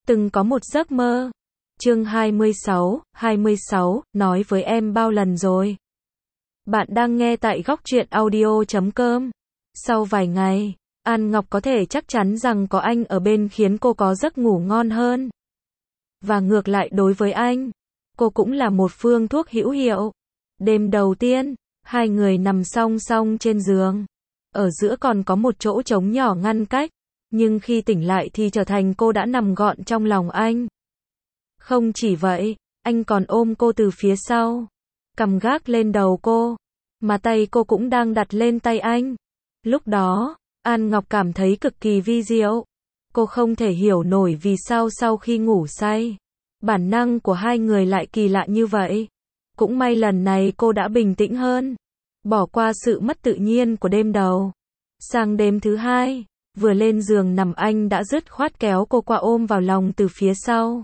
Từng có một giấc mơ. Chương 26, nói với em bao lần rồi. Bạn đang nghe tại góc truyện audio.com. Sau vài ngày, An Ngọc có thể chắc chắn rằng có anh ở bên khiến cô có giấc ngủ ngon hơn. Và ngược lại đối với anh, cô cũng là một phương thuốc hữu hiệu. Đêm đầu tiên, hai người nằm song song trên giường. Ở giữa còn có một chỗ trống nhỏ ngăn cách. Nhưng khi tỉnh lại thì trở thành cô đã nằm gọn trong lòng anh. Không chỉ vậy, anh còn ôm cô từ phía sau, cằm gác lên đầu cô, mà tay cô cũng đang đặt lên tay anh. Lúc đó, An Ngọc cảm thấy cực kỳ vi diệu. Cô không thể hiểu nổi vì sao sau khi ngủ say, bản năng của hai người lại kỳ lạ như vậy. Cũng may lần này cô đã bình tĩnh hơn, bỏ qua sự mất tự nhiên của đêm đầu. Sang đêm thứ hai, vừa lên giường nằm anh đã dứt khoát kéo cô qua ôm vào lòng từ phía sau.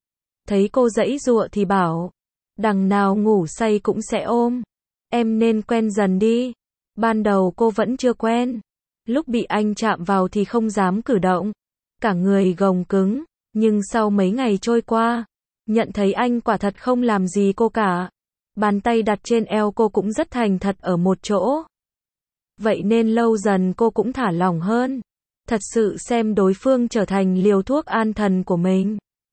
Thấy cô giãy giụa thì bảo, đằng nào ngủ say cũng sẽ ôm. Em nên quen dần đi. Ban đầu cô vẫn chưa quen. Lúc bị anh chạm vào thì không dám cử động. Cả người gồng cứng. Nhưng sau mấy ngày trôi qua, nhận thấy anh quả thật không làm gì cô cả. Bàn tay đặt trên eo cô cũng rất thành thật ở một chỗ. Vậy nên lâu dần cô cũng thả lỏng hơn. Thật sự xem đối phương trở thành liều thuốc an thần của mình.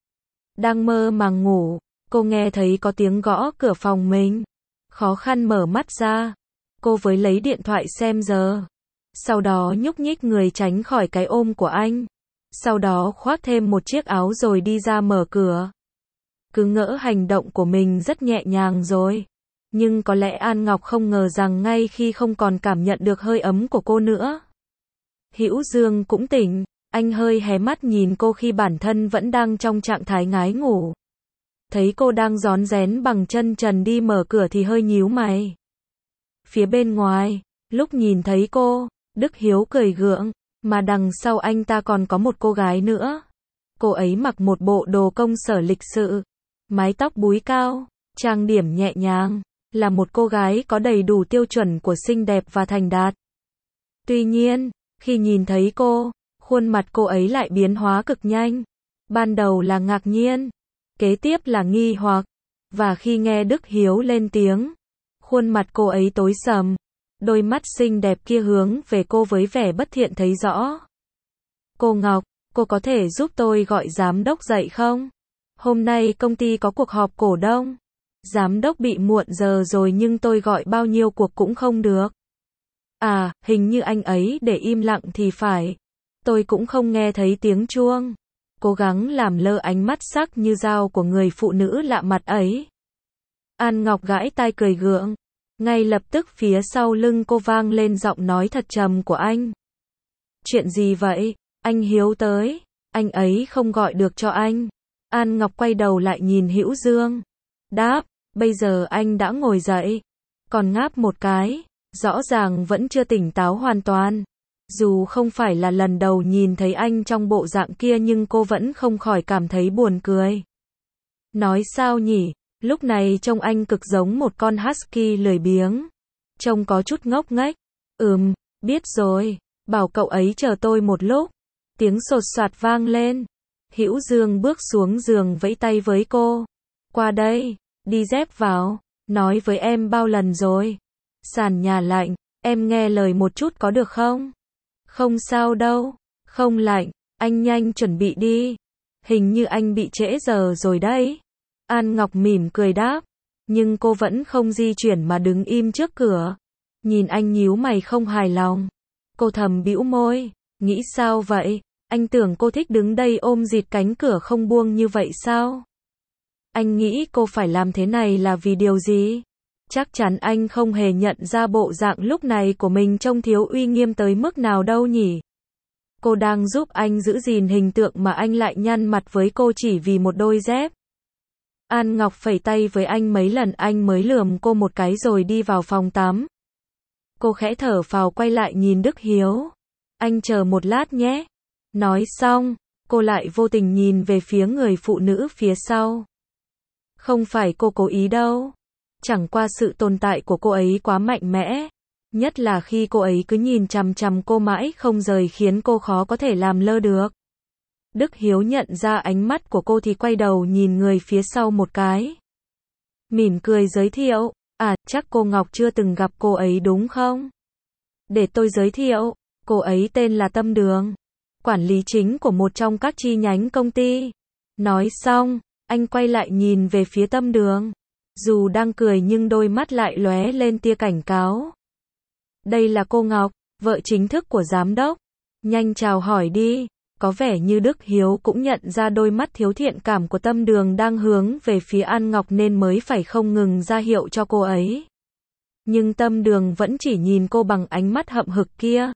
Đang mơ màng ngủ, cô nghe thấy có tiếng gõ cửa phòng mình. Khó khăn mở mắt ra, cô với lấy điện thoại xem giờ. Sau đó nhúc nhích người tránh khỏi cái ôm của anh. Sau đó khoác thêm một chiếc áo rồi đi ra mở cửa. Cứ ngỡ hành động của mình rất nhẹ nhàng rồi. Nhưng có lẽ An Ngọc không ngờ rằng ngay khi không còn cảm nhận được hơi ấm của cô nữa, Hữu Dương cũng tỉnh. Anh hơi hé mắt nhìn cô khi bản thân vẫn đang trong trạng thái ngái ngủ. Thấy cô đang rón rén bằng chân trần đi mở cửa thì hơi nhíu mày. Phía bên ngoài, lúc nhìn thấy cô, Đức Hiếu cười gượng, mà đằng sau anh ta còn có một cô gái nữa. Cô ấy mặc một bộ đồ công sở lịch sự, mái tóc búi cao, trang điểm nhẹ nhàng, là một cô gái có đầy đủ tiêu chuẩn của xinh đẹp và thành đạt. Tuy nhiên, khi nhìn thấy cô, khuôn mặt cô ấy lại biến hóa cực nhanh. Ban đầu là ngạc nhiên, kế tiếp là nghi hoặc, và khi nghe Đức Hiếu lên tiếng, khuôn mặt cô ấy tối sầm, đôi mắt xinh đẹp kia hướng về cô với vẻ bất thiện thấy rõ. Cô Ngọc, cô có thể giúp tôi gọi giám đốc dậy không? Hôm nay công ty có cuộc họp cổ đông. Giám đốc bị muộn giờ rồi nhưng tôi gọi bao nhiêu cuộc cũng không được. À, hình như anh ấy để im lặng thì phải. Tôi cũng không nghe thấy tiếng chuông. Cố gắng làm lơ ánh mắt sắc như dao của người phụ nữ lạ mặt ấy. An Ngọc gãi tai cười gượng. Ngay lập tức phía sau lưng cô vang lên giọng nói thật trầm của anh. Chuyện gì vậy? Anh Hiếu tới. Anh ấy không gọi được cho anh. An Ngọc quay đầu lại nhìn Hữu Dương. Đáp, bây giờ anh đã ngồi dậy. Còn ngáp một cái. Rõ ràng vẫn chưa tỉnh táo hoàn toàn. Dù không phải là lần đầu nhìn thấy anh trong bộ dạng kia nhưng cô vẫn không khỏi cảm thấy buồn cười. Nói sao nhỉ, lúc này trông anh cực giống một con husky lười biếng. Trông có chút ngốc nghếch. Biết rồi, bảo cậu ấy chờ tôi một lúc. Tiếng sột soạt vang lên. Hữu Dương bước xuống giường vẫy tay với cô. Qua đây, đi dép vào, nói với em bao lần rồi. Sàn nhà lạnh, em nghe lời một chút có được không? Không sao đâu, không lạnh, anh nhanh chuẩn bị đi. Hình như anh bị trễ giờ rồi đấy. An Ngọc mỉm cười đáp, nhưng cô vẫn không di chuyển mà đứng im trước cửa. Nhìn anh nhíu mày không hài lòng. Cô thầm bĩu môi, nghĩ sao vậy? Anh tưởng cô thích đứng đây ôm dịt cánh cửa không buông như vậy sao? Anh nghĩ cô phải làm thế này là vì điều gì? Chắc chắn anh không hề nhận ra bộ dạng lúc này của mình trông thiếu uy nghiêm tới mức nào đâu nhỉ? Cô đang giúp anh giữ gìn hình tượng mà anh lại nhăn mặt với cô chỉ vì một đôi dép. An Ngọc phẩy tay với anh mấy lần anh mới lườm cô một cái rồi đi vào phòng tắm. Cô khẽ thở phào quay lại nhìn Đức Hiếu. Anh chờ một lát nhé. Nói xong, cô lại vô tình nhìn về phía người phụ nữ phía sau. Không phải cô cố ý đâu. Chẳng qua sự tồn tại của cô ấy quá mạnh mẽ. Nhất là khi cô ấy cứ nhìn chằm chằm cô mãi không rời khiến cô khó có thể làm lơ được. Đức Hiếu nhận ra ánh mắt của cô thì quay đầu nhìn người phía sau một cái. Mỉm cười giới thiệu, chắc cô Ngọc chưa từng gặp cô ấy đúng không? Để tôi giới thiệu, cô ấy tên là Tâm Đường, quản lý chính của một trong các chi nhánh công ty. Nói xong, anh quay lại nhìn về phía Tâm Đường. Dù đang cười nhưng đôi mắt lại lóe lên tia cảnh cáo. Đây là cô Ngọc, vợ chính thức của giám đốc. Nhanh chào hỏi đi. Có vẻ như Đức Hiếu cũng nhận ra đôi mắt thiếu thiện cảm của Tâm Đường đang hướng về phía An Ngọc nên mới phải không ngừng ra hiệu cho cô ấy. Nhưng Tâm Đường vẫn chỉ nhìn cô bằng ánh mắt hậm hực kia.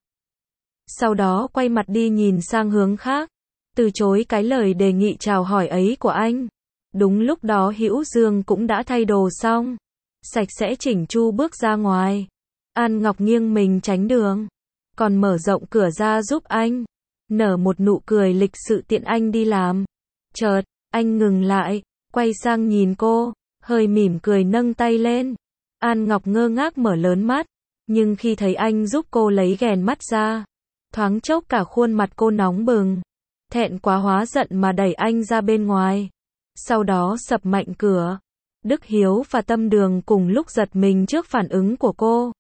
Sau đó quay mặt đi nhìn sang hướng khác, từ chối cái lời đề nghị chào hỏi ấy của anh. Đúng lúc đó Hữu Dương cũng đã thay đồ xong, sạch sẽ chỉnh chu bước ra ngoài. An Ngọc nghiêng mình tránh đường, còn mở rộng cửa ra giúp anh, nở một nụ cười lịch sự tiện anh đi làm. Chợt, anh ngừng lại, quay sang nhìn cô, hơi mỉm cười nâng tay lên. An Ngọc ngơ ngác mở lớn mắt, nhưng khi thấy anh giúp cô lấy ghèn mắt ra, thoáng chốc cả khuôn mặt cô nóng bừng. Thẹn quá hóa giận mà đẩy anh ra bên ngoài. Sau đó sập mạnh cửa. Đức Hiếu và Tâm Đường cùng lúc giật mình trước phản ứng của cô.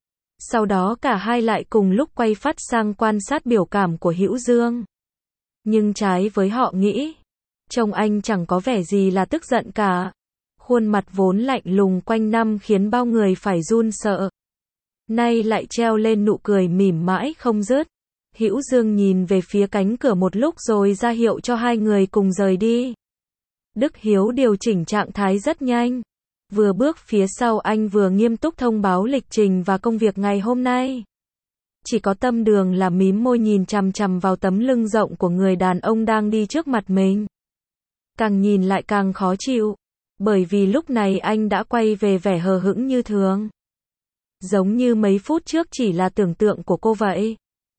Sau đó cả hai lại cùng lúc quay phát sang quan sát biểu cảm của Hữu Dương. Nhưng trái với họ nghĩ, trông anh chẳng có vẻ gì là tức giận cả. Khuôn mặt vốn lạnh lùng quanh năm khiến bao người phải run sợ, nay lại treo lên nụ cười mỉm mãi không dứt. Hữu Dương nhìn về phía cánh cửa một lúc rồi ra hiệu cho hai người cùng rời đi. Đức Hiếu điều chỉnh trạng thái rất nhanh. Vừa bước phía sau anh vừa nghiêm túc thông báo lịch trình và công việc ngày hôm nay. Chỉ có Tâm Đường là mím môi nhìn chằm chằm vào tấm lưng rộng của người đàn ông đang đi trước mặt mình. Càng nhìn lại càng khó chịu, bởi vì lúc này anh đã quay về vẻ hờ hững như thường. Giống như mấy phút trước chỉ là tưởng tượng của cô vậy.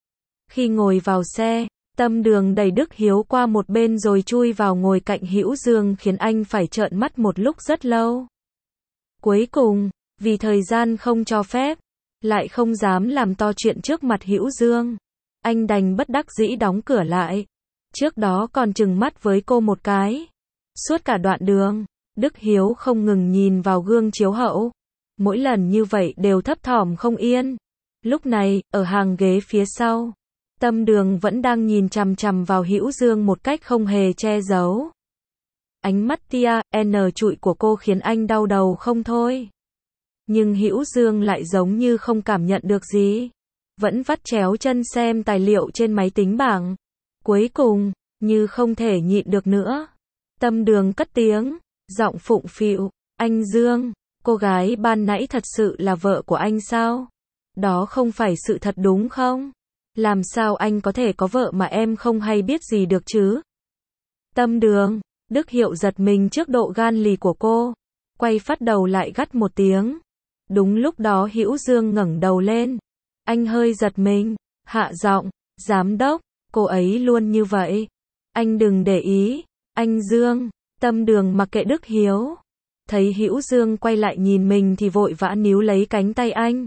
Khi ngồi vào xe, Tâm Đường đẩy Đức Hiếu qua một bên rồi chui vào ngồi cạnh Hữu Dương khiến anh phải trợn mắt một lúc rất lâu. Cuối cùng, vì thời gian không cho phép, lại không dám làm to chuyện trước mặt Hữu Dương, anh đành bất đắc dĩ đóng cửa lại. Trước đó còn trừng mắt với cô một cái. Suốt cả đoạn đường, Đức Hiếu không ngừng nhìn vào gương chiếu hậu. Mỗi lần như vậy đều thấp thỏm không yên. Lúc này, ở hàng ghế phía sau, Tâm Đường vẫn đang nhìn chằm chằm vào Hữu Dương một cách không hề che giấu. Ánh mắt tia, trụi của cô khiến anh đau đầu không thôi. Nhưng Hữu Dương lại giống như không cảm nhận được gì. Vẫn vắt chéo chân xem tài liệu trên máy tính bảng. Cuối cùng, như không thể nhịn được nữa, Tâm Đường cất tiếng, giọng phụng phịu, anh Dương, cô gái ban nãy thật sự là vợ của anh sao? Đó không phải sự thật đúng không? Làm sao anh có thể có vợ mà em không hay biết gì được chứ? Tâm Đường, Đức Hiệu giật mình trước độ gan lì của cô, quay phát đầu lại gắt một tiếng. Đúng lúc đó Hữu Dương ngẩng đầu lên, anh hơi giật mình, hạ giọng, giám đốc, cô ấy luôn như vậy. Anh đừng để ý, anh Dương. Tâm Đường mặc kệ Đức Hiếu, thấy Hữu Dương quay lại nhìn mình thì vội vã níu lấy cánh tay anh.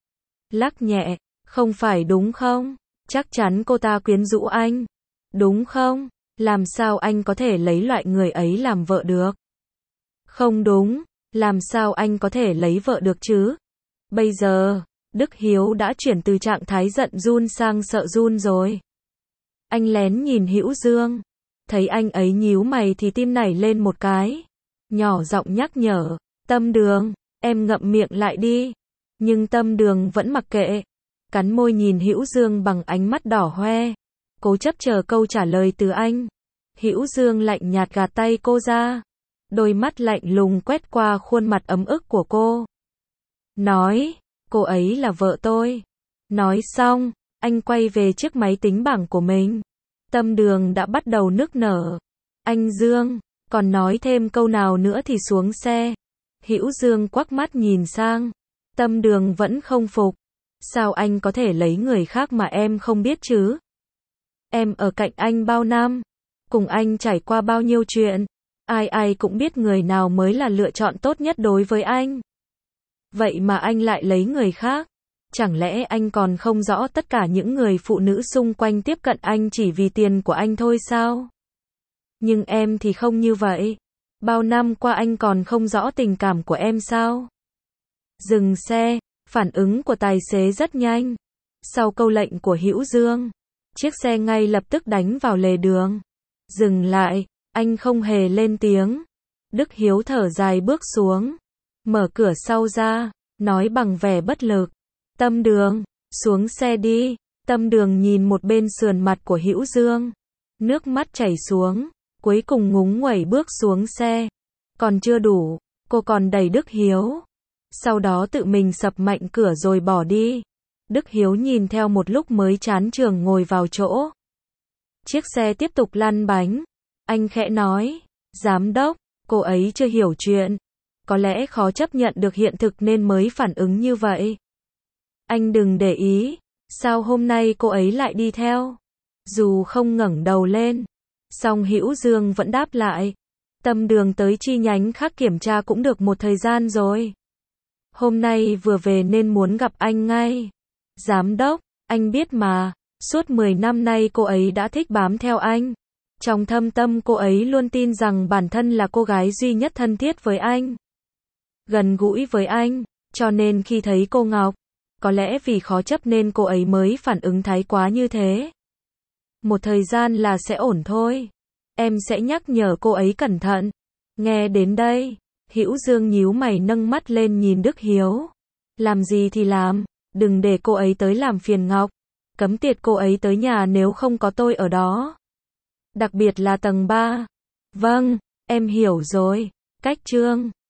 Lắc nhẹ, không phải đúng không? Chắc chắn cô ta quyến rũ anh, đúng không? Làm sao anh có thể lấy loại người ấy làm vợ được? Không đúng, làm sao anh có thể lấy vợ được chứ? Bây giờ, Đức Hiếu đã chuyển từ trạng thái giận run sang sợ run rồi. Anh lén nhìn Hữu Dương, thấy anh ấy nhíu mày thì tim nảy lên một cái. Nhỏ giọng nhắc nhở, Tâm Đường, em ngậm miệng lại đi. Nhưng Tâm Đường vẫn mặc kệ, cắn môi nhìn Hữu Dương bằng ánh mắt đỏ hoe, cố chấp chờ câu trả lời từ anh. Hữu Dương lạnh nhạt gạt tay cô ra, đôi mắt lạnh lùng quét qua khuôn mặt ấm ức của cô. Nói, cô ấy là vợ tôi. Nói xong, anh quay về chiếc máy tính bảng của mình. Tâm Đường đã bắt đầu nức nở. Anh Dương, còn nói thêm câu nào nữa thì xuống xe. Hữu Dương quắc mắt nhìn sang. Tâm Đường vẫn không phục. Sao anh có thể lấy người khác mà em không biết chứ? Em ở cạnh anh bao năm, cùng anh trải qua bao nhiêu chuyện, ai ai cũng biết người nào mới là lựa chọn tốt nhất đối với anh. Vậy mà anh lại lấy người khác. Chẳng lẽ anh còn không rõ tất cả những người phụ nữ xung quanh tiếp cận anh chỉ vì tiền của anh thôi sao? Nhưng em thì không như vậy. Bao năm qua anh còn không rõ tình cảm của em sao? Dừng xe, phản ứng của tài xế rất nhanh. Sau câu lệnh của Hữu Dương, chiếc xe ngay lập tức đánh vào lề đường. Dừng lại, anh không hề lên tiếng. Đức Hiếu thở dài bước xuống, mở cửa sau ra, nói bằng vẻ bất lực. Tâm Đường, xuống xe đi. Tâm Đường nhìn một bên sườn mặt của Hữu Dương, nước mắt chảy xuống, cuối cùng ngúng nguẩy bước xuống xe. Còn chưa đủ, cô còn đẩy Đức Hiếu. Sau đó tự mình sập mạnh cửa rồi bỏ đi. Đức Hiếu nhìn theo một lúc mới chán chường ngồi vào chỗ. Chiếc xe tiếp tục lăn bánh. Anh khẽ nói, giám đốc, cô ấy chưa hiểu chuyện. Có lẽ khó chấp nhận được hiện thực nên mới phản ứng như vậy. Anh đừng để ý, sao hôm nay cô ấy lại đi theo? Dù không ngẩng đầu lên, song Hữu Dương vẫn đáp lại. Tâm Đường tới chi nhánh khác kiểm tra cũng được một thời gian rồi. Hôm nay vừa về nên muốn gặp anh ngay. Giám đốc, anh biết mà, suốt 10 năm nay cô ấy đã thích bám theo anh. Trong thâm tâm cô ấy luôn tin rằng bản thân là cô gái duy nhất thân thiết với anh, gần gũi với anh, cho nên khi thấy cô Ngọc, có lẽ vì khó chấp nên cô ấy mới phản ứng thái quá như thế. Một thời gian là sẽ ổn thôi. Em sẽ nhắc nhở cô ấy cẩn thận. Nghe đến đây, Hữu Dương nhíu mày nâng mắt lên nhìn Đức Hiếu. Làm gì thì làm, đừng để cô ấy tới làm phiền Ngọc. Cấm tiệt cô ấy tới nhà nếu không có tôi ở đó. Đặc biệt là tầng 3. Vâng, em hiểu rồi. Cách Trương.